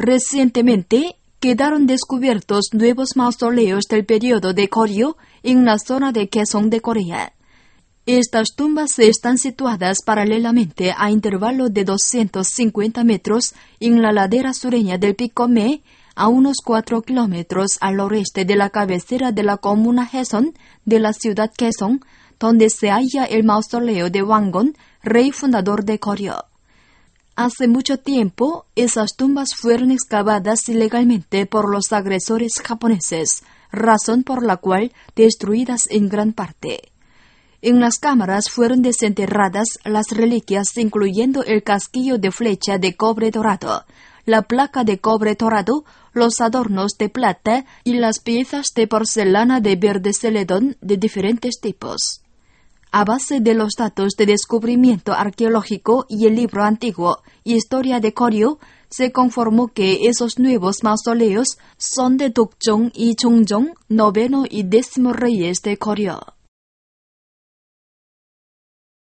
Recientemente, quedaron descubiertos nuevos mausoleos del periodo de Goryeo en la zona de Kaesong de Corea. Estas tumbas están situadas paralelamente a intervalo de 250 metros en la ladera sureña del Pico Me, a unos 4 kilómetros al oeste de la cabecera de la comuna Haeson de la ciudad Kaesong, donde se halla el mausoleo de Wangon, rey fundador de Goryeo. Hace mucho tiempo, esas tumbas fueron excavadas ilegalmente por los agresores japoneses, razón por la cual destruidas en gran parte. En las cámaras fueron desenterradas las reliquias, incluyendo el casquillo de flecha de cobre dorado, la placa de cobre dorado, los adornos de plata y las piezas de porcelana de verde celedón de diferentes tipos. A base de los datos de descubrimiento arqueológico y el libro antiguo Historia de Goryeo, se conformó que esos nuevos mausoleos son de Dokjong y Chungjong, noveno y 10º reyes de Goryeo.